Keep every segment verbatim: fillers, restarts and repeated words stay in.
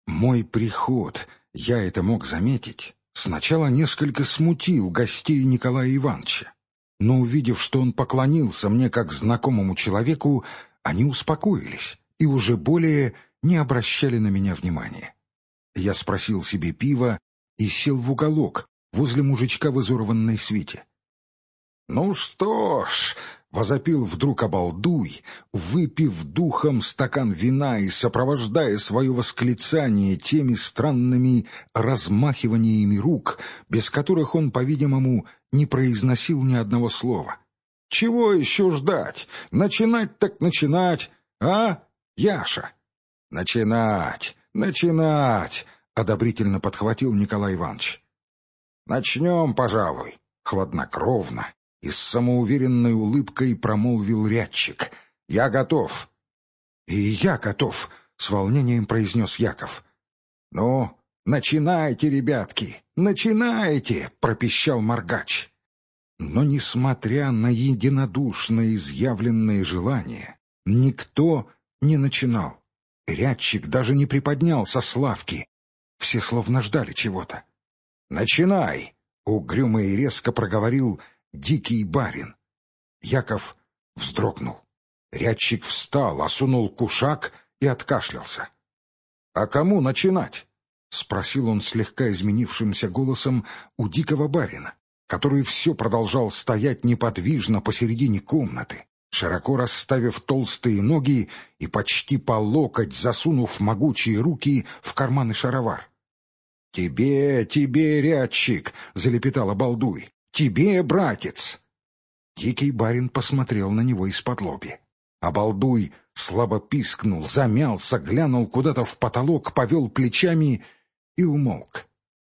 Мой приход, я это мог заметить, сначала несколько смутил гостей Николая Ивановича, но, увидев, что он поклонился мне как знакомому человеку, они успокоились и уже более не обращали на меня внимания. Я спросил себе пива и сел в уголок возле мужичка в изорванной свите. «Ну что ж», — возопил вдруг обалдуй, выпив духом стакан вина и сопровождая свое восклицание теми странными размахиваниями рук, без которых он, по-видимому, не произносил ни одного слова. «Чего еще ждать? Начинать так начинать, а, Яша?» «Начинать, начинать», — одобрительно подхватил Николай Иванович. «Начнем, пожалуй», — хладнокровно и с самоуверенной улыбкой промолвил рядчик. «Я готов». «И я готов», — с волнением произнес Яков. «Ну, начинайте, ребятки, начинайте», — пропищал Моргач. Но, несмотря на единодушно изъявленные желания, никто не начинал. Рядчик даже не приподнялся с лавки. Все словно ждали чего-то. «Начинай!» — угрюмо и резко проговорил дикий барин. Яков вздрогнул. Рядчик встал, осунул кушак и откашлялся. «А кому начинать?» — спросил он слегка изменившимся голосом у дикого барина, который все продолжал стоять неподвижно посередине комнаты, широко расставив толстые ноги и почти по локоть засунув могучие руки в карманы шаровар. «Тебе, тебе, рядчик!» — залепетал обалдуй. «Тебе, братец!» Дикий барин посмотрел на него из-под-лобья. Обалдуй слабо пискнул, замялся, глянул куда-то в потолок, повел плечами и умолк.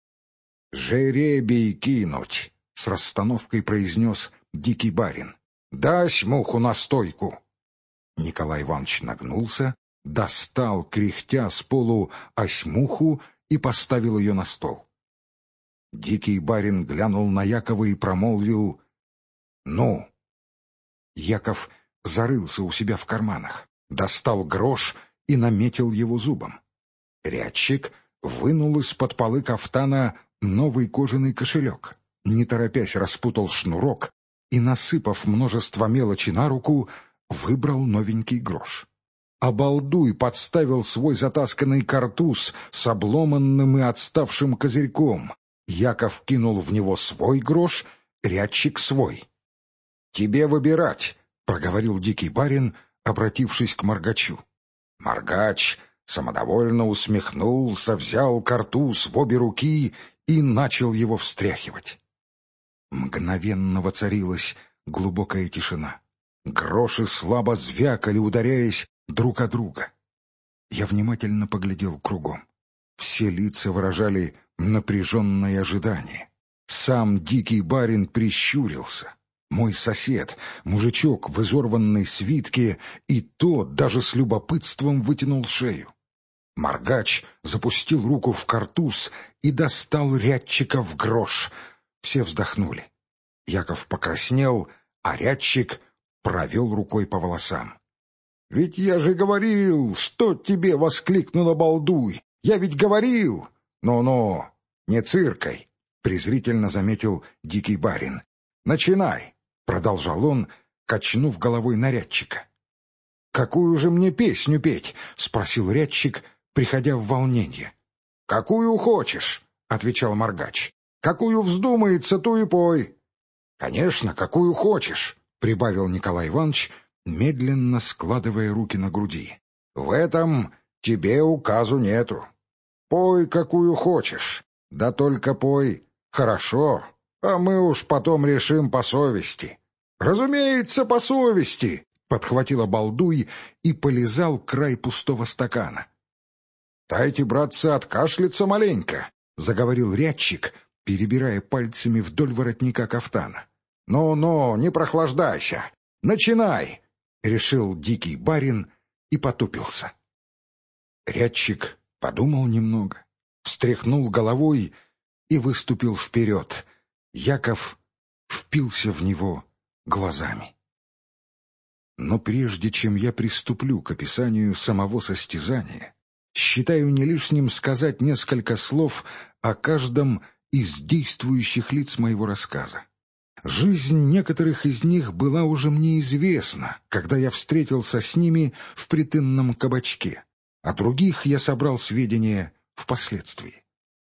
«Жеребий кинуть!» — с расстановкой произнес дикий барин. «Дась муху на стойку!» Николай Иванович нагнулся, достал, кряхтя с полу осьмуху и поставил ее на стол. Дикий барин глянул на Якова и промолвил: «Ну?» Яков зарылся у себя в карманах, достал грош и наметил его зубом. Рядчик вынул из-под полы кафтана новый кожаный кошелек, не торопясь распутал шнурок и, насыпав множество мелочи на руку, выбрал новенький грош. Обалдуй подставил свой затасканный картуз с обломанным и отставшим козырьком. Яков кинул в него свой грош, рядчик свой. «Тебе выбирать», — проговорил дикий барин, обратившись к Моргачу. Моргач самодовольно усмехнулся, взял картуз в обе руки и начал его встряхивать. Мгновенно воцарилась глубокая тишина. Гроши слабо звякали, ударяясь друг о друга. Я внимательно поглядел кругом. Все лица выражали напряженное ожидание. Сам дикий барин прищурился. Мой сосед, мужичок в изорванной свитке, и тот даже с любопытством вытянул шею. Моргач запустил руку в картуз и достал рядчика в грош. Все вздохнули. Яков покраснел, а рядчик провел рукой по волосам. «Ведь я же говорил, что тебе!» — воскликнул обалдуй. «Я ведь говорил!» «Ну-ну, не циркай!» — презрительно заметил дикий барин. «Начинай!» — продолжал он, качнув головой на рядчика. «Какую же мне песню петь?» — спросил рядчик, приходя в волнение. «Какую хочешь!» — отвечал Моргач. «Какую вздумается, ту и пой!» «Конечно, какую хочешь!» — прибавил Николай Иванович, медленно складывая руки на груди. «В этом тебе указу нету. Пой, какую хочешь, да только пой хорошо, а мы уж потом решим по совести». «Разумеется, по совести!» — подхватил обалдуй и полизал край пустого стакана. «Дайте, братцы, откашляться маленько», — заговорил рядчик, перебирая пальцами вдоль воротника кафтана. «Ну-ну, не прохлаждайся. Начинай!» — решил дикий барин и потупился. Рядчик подумал немного, встряхнул головой и выступил вперед. Яков впился в него глазами. Но прежде чем я приступлю к описанию самого состязания, считаю не лишним сказать несколько слов о каждом из действующих лиц моего рассказа. Жизнь некоторых из них была уже мне известна, когда я встретился с ними в притынном кабачке, о других я собрал сведения впоследствии.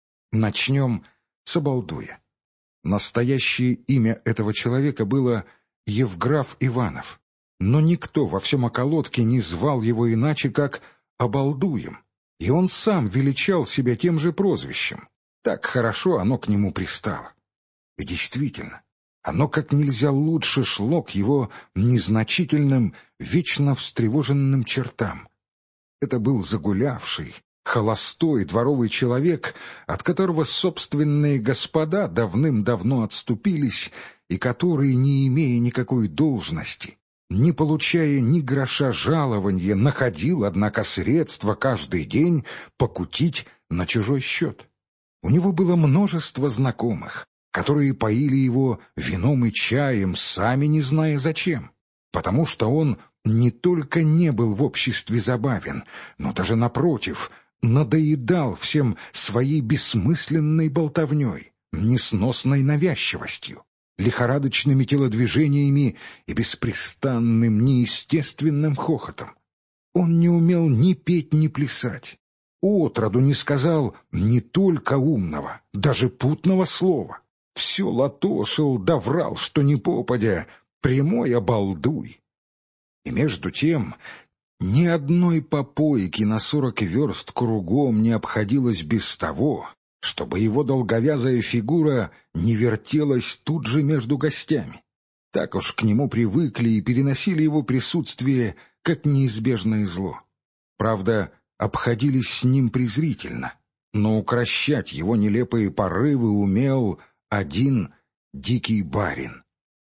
Начнем с обалдуя. Настоящее имя этого человека было Евграф Иванов, но никто во всем околотке не звал его иначе, как Обалдуем, и он сам величал себя тем же прозвищем. Так хорошо оно к нему пристало. И действительно, оно как нельзя лучше шло к его незначительным, вечно встревоженным чертам. Это был загулявший, холостой дворовый человек, от которого собственные господа давным-давно отступились, и который, не имея никакой должности, не получая ни гроша жалованья, находил, однако, средства каждый день покутить на чужой счет. У него было множество знакомых, которые поили его вином и чаем, сами не зная зачем, потому что он не только не был в обществе забавен, но даже, напротив, надоедал всем своей бессмысленной болтовней, несносной навязчивостью, лихорадочными телодвижениями и беспрестанным неестественным хохотом. Он не умел ни петь, ни плясать. Отроду не сказал не только умного, даже путного слова. Все латошил да врал, что не попадя, прямой обалдуй. И между тем ни одной попойки на сорок верст кругом не обходилось без того, чтобы его долговязая фигура не вертелась тут же между гостями. Так уж к нему привыкли и переносили его присутствие как неизбежное зло. Правда, обходились с ним презрительно, но укрощать его нелепые порывы умел один дикий барин.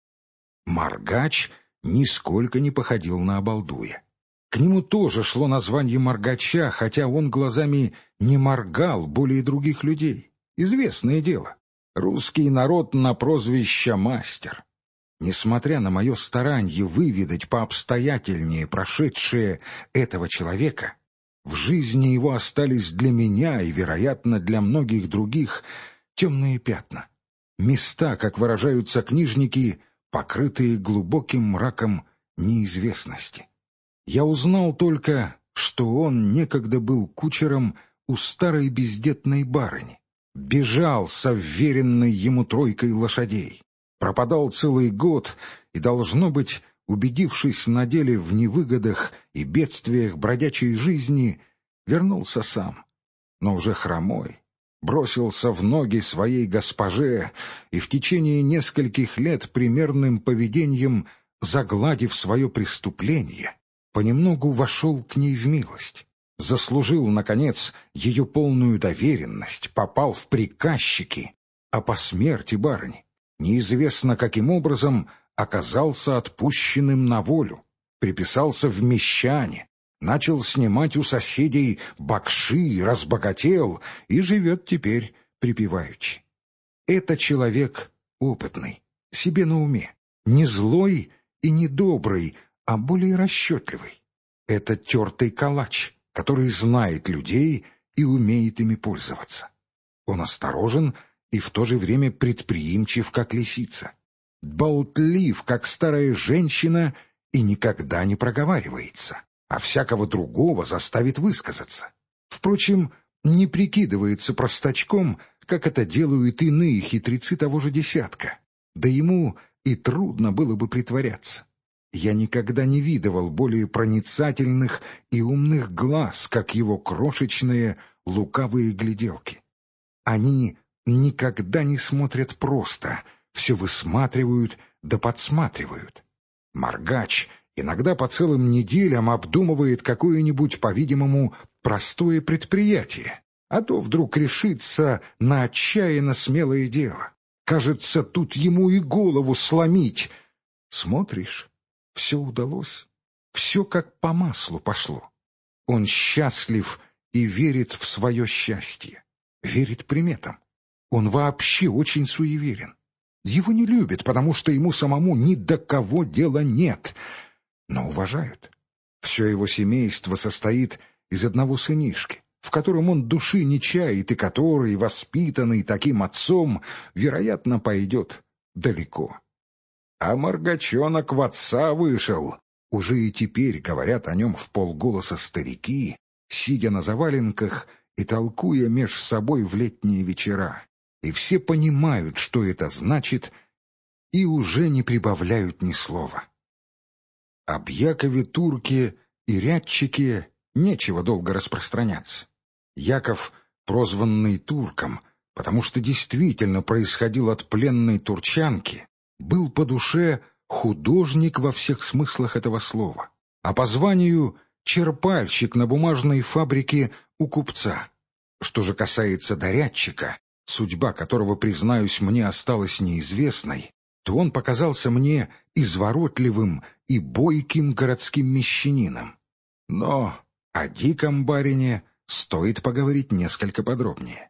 Моргач нисколько не походил на обалдуя. К нему тоже шло название Моргача, хотя он глазами не моргал более других людей. Известное дело. Русский народ на прозвище «мастер». Несмотря на мое старанье выведать пообстоятельнее прошедшее этого человека, в жизни его остались для меня и, вероятно, для многих других темные пятна. Места, как выражаются книжники, покрытые глубоким мраком неизвестности. Я узнал только, что он некогда был кучером у старой бездетной барыни, бежал со вверенной ему тройкой лошадей, пропадал целый год и, должно быть, убедившись на деле в невыгодах и бедствиях бродячей жизни, вернулся сам, но уже хромой, бросился в ноги своей госпоже и в течение нескольких лет примерным поведением, загладив свое преступление, понемногу вошел к ней в милость, заслужил, наконец, ее полную доверенность, попал в приказчики, а по смерти барыни, неизвестно каким образом, оказался отпущенным на волю, приписался в мещане, начал снимать у соседей бакши, разбогател и живет теперь припеваючи. Это человек опытный, себе на уме, не злой и не добрый, а более расчетливый. Это тертый калач, который знает людей и умеет ими пользоваться. Он осторожен и в то же время предприимчив, как лисица, болтлив, как старая женщина, и никогда не проговаривается, а всякого другого заставит высказаться. Впрочем, не прикидывается простачком, как это делают иные хитрецы того же десятка, да ему и трудно было бы притворяться. Я никогда не видывал более проницательных и умных глаз, как его крошечные лукавые гляделки. Они никогда не смотрят просто, все высматривают да подсматривают. Моргач иногда по целым неделям обдумывает какое-нибудь, по-видимому, простое предприятие, а то вдруг решится на отчаянно смелое дело. Кажется, тут ему и голову сломить. Смотришь, все удалось, все как по маслу пошло. Он счастлив и верит в свое счастье, верит приметам. Он вообще очень суеверен. Его не любят, потому что ему самому ни до кого дела нет, но уважают. Все его семейство состоит из одного сынишки, в котором он души не чает и который, воспитанный таким отцом, вероятно, пойдет далеко. А Маргачонок в отца вышел. Уже и теперь говорят о нем вполголоса старики, сидя на заваленках и толкуя меж собой в летние вечера. И все понимают, что это значит, и уже не прибавляют ни слова. Об Якове Турке и Рядчике нечего долго распространяться. Яков, прозванный Турком, потому что действительно происходил от пленной турчанки, был по душе художник во всех смыслах этого слова, а по званию черпальщик на бумажной фабрике у купца. Что же касается Рядчика, судьба которого, признаюсь, мне осталась неизвестной, то он показался мне изворотливым и бойким городским мещанином. Но о диком барине стоит поговорить несколько подробнее.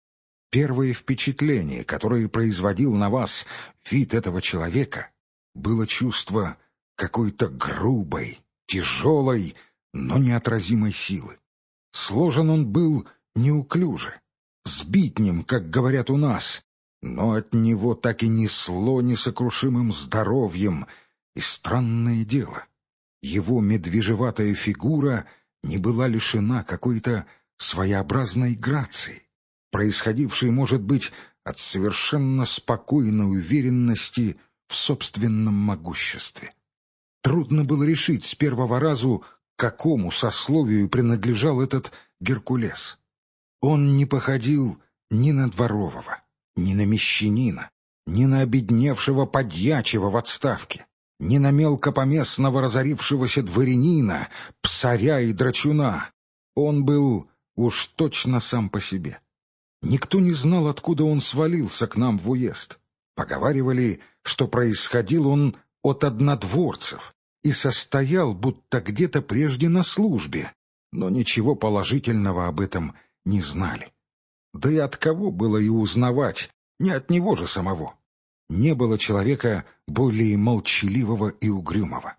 Первое впечатление, которое производил на вас вид этого человека, было чувство какой-то грубой, тяжелой, но неотразимой силы. Сложен он был неуклюже, сбитнем, как говорят у нас, но от него так и несло несокрушимым здоровьем, и странное дело, его медвежеватая фигура не была лишена какой-то своеобразной грации, происходившей, может быть, от совершенно спокойной уверенности в собственном могуществе. Трудно было решить с первого разу, к какому сословию принадлежал этот Геркулес. Он не походил ни на дворового, ни на мещанина, ни на обедневшего подьячего в отставке, ни на мелкопоместного разорившегося дворянина, псаря и драчуна. Он был уж точно сам по себе. Никто не знал, откуда он свалился к нам в уезд. Поговаривали, что происходил он от однодворцев и состоял будто где-то прежде на службе, но ничего положительного об этом не знали. Да и от кого было и узнавать, не от него же самого. Не было человека более молчаливого и угрюмого.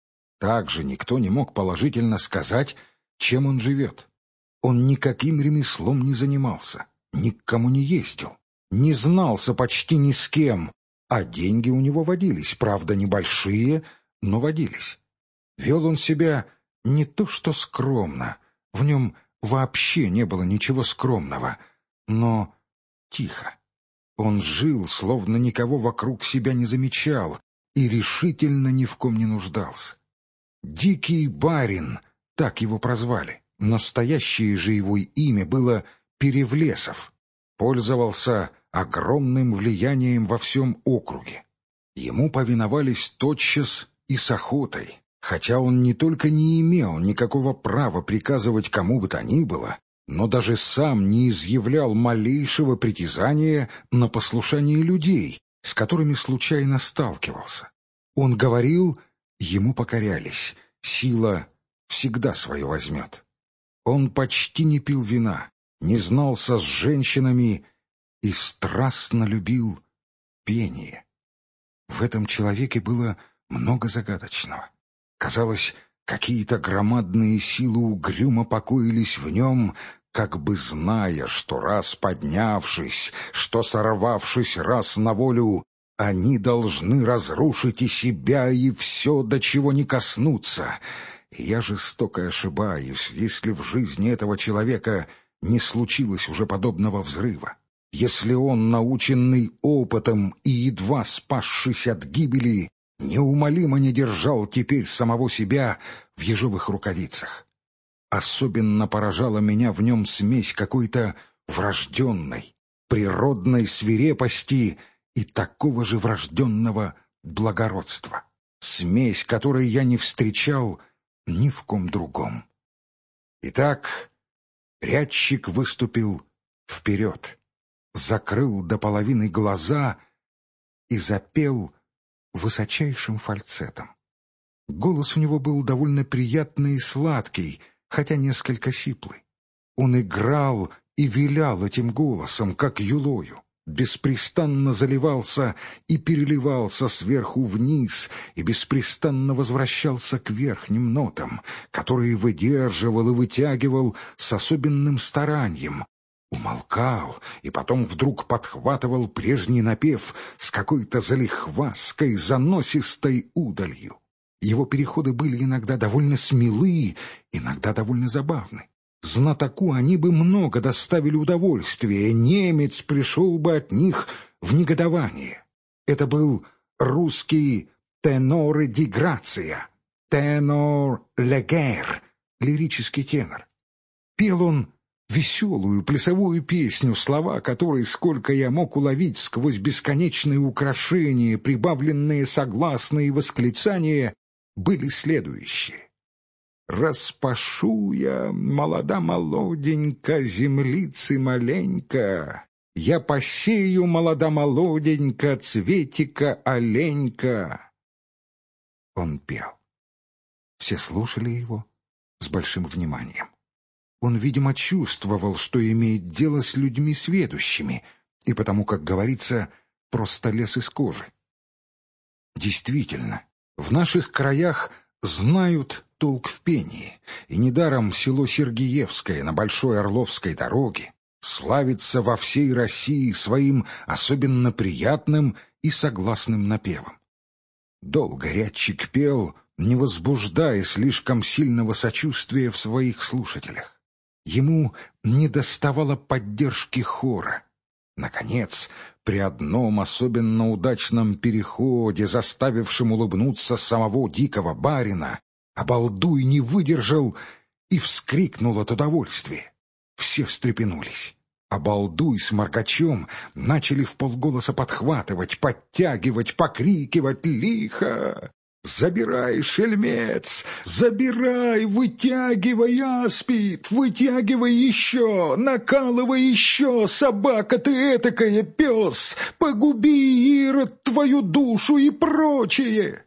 Также никто не мог положительно сказать, чем он живет. Он никаким ремеслом не занимался, ни к кому не ездил, не знался почти ни с кем, а деньги у него водились, правда, небольшие, но водились. Вел он себя не то что скромно, в нем вообще не было ничего скромного, но тихо. Он жил, словно никого вокруг себя не замечал, и решительно ни в ком не нуждался. «Дикий барин», так его прозвали, настоящее же его имя было Перевлесов, пользовался огромным влиянием во всем округе. Ему повиновались тотчас и с охотой, хотя он не только не имел никакого права приказывать кому бы то ни было, но даже сам не изъявлял малейшего притязания на послушание людей, с которыми случайно сталкивался. Он говорил, ему покорялись, сила всегда свое возьмет. Он почти не пил вина, не знался с женщинами и страстно любил пение. В этом человеке было много загадочного. Казалось, какие-то громадные силы угрюмо покоились в нем, как бы зная, что раз поднявшись, что сорвавшись раз на волю, они должны разрушить и себя, и все, до чего не коснуться. И я жестоко ошибаюсь, если в жизни этого человека не случилось уже подобного взрыва. Если он, наученный опытом и едва спасшись от гибели, неумолимо не держал теперь самого себя в ежовых рукавицах. Особенно поражала меня в нем смесь какой-то врожденной, природной свирепости и такого же врожденного благородства. Смесь, которой я не встречал ни в ком другом. Итак, Рядчик выступил вперед, закрыл до половины глаза и запел высочайшим фальцетом. Голос у него был довольно приятный и сладкий, хотя несколько сиплый. Он играл и вилял этим голосом, как юлою, беспрестанно заливался и переливался сверху вниз, и беспрестанно возвращался к верхним нотам, которые выдерживал и вытягивал с особенным старанием, умолкал и потом вдруг подхватывал прежний напев с какой-то залихватской, заносистой удалью. Его переходы были иногда довольно смелы, иногда довольно забавны. Знатоку они бы много доставили удовольствия, немец пришел бы от них в негодование. Это был русский теноре ди грация, тенор легер, лирический тенор. Пел он веселую плясовую песню, слова которой, сколько я мог уловить сквозь бесконечные украшения, прибавленные согласные и восклицания, были следующие. «Распашу я, молода молоденька, землицы маленько, я посею, молода молоденька, цветика оленька». Он пел. Все слушали его с большим вниманием. Он, видимо, чувствовал, что имеет дело с людьми сведущими, и потому, как говорится, просто лез из кожи. Действительно, в наших краях знают толк в пении, и недаром село Сергиевское на Большой Орловской дороге славится во всей России своим особенно приятным и согласным напевом. Долго рядчик пел, не возбуждая слишком сильного сочувствия в своих слушателях. Ему недоставало поддержки хора. Наконец, при одном особенно удачном переходе, заставившем улыбнуться самого дикого барина, обалдуй не выдержал и вскрикнул от удовольствия. Все встрепенулись. Обалдуй с Маркачом начали вполголоса подхватывать, подтягивать, покрикивать лихо. «Забирай, шельмец! Забирай! Вытягивай, аспид! Вытягивай еще! Накалывай еще! Собака ты этакая, пес! Погуби, Ирод, твою душу!» и прочее.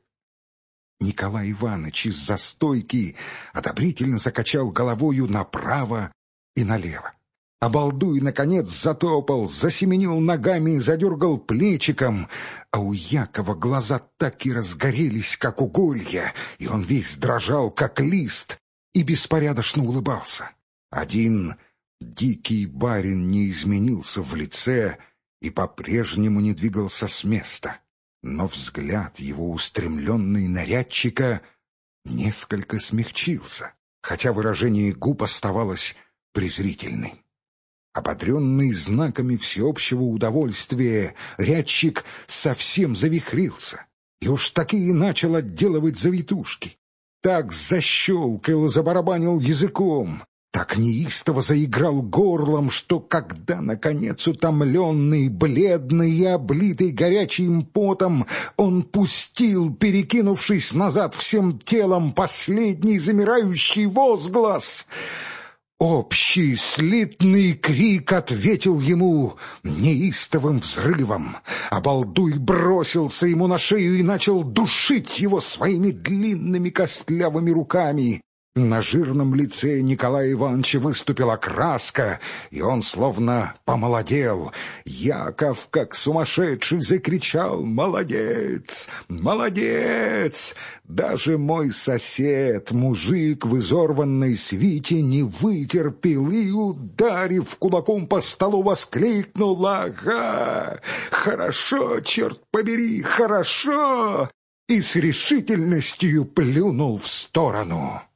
Николай Иванович из-за стойки одобрительно закачал головою направо и налево. Обалдуй, наконец, затопал, засеменил ногами и задергал плечиком, а у Якова глаза так и разгорелись, как уголья, и он весь дрожал, как лист, и беспорядочно улыбался. Один дикий барин не изменился в лице и по-прежнему не двигался с места, но взгляд его, устремленный на рядчика, несколько смягчился, хотя выражение губ оставалось презрительным. Ободренный знаками всеобщего удовольствия, рядчик совсем завихрился и уж такие начал отделывать завитушки. Так защелкал и забарабанил языком, так неистово заиграл горлом, что когда, наконец, утомленный, бледный и облитый горячим потом, он пустил, перекинувшись назад всем телом, последний замирающий возглас, общий слитный крик ответил ему неистовым взрывом. Обалдуй бросился ему на шею и начал душить его своими длинными костлявыми руками. На жирном лице Николая Ивановича выступила краска, и он словно помолодел. Яков, как сумасшедший, закричал: «Молодец! Молодец!» Даже мой сосед, мужик в изорванной свите, не вытерпел и, ударив кулаком по столу, воскликнул: «Ага! Хорошо, черт побери, хорошо!» и с решительностью плюнул в сторону.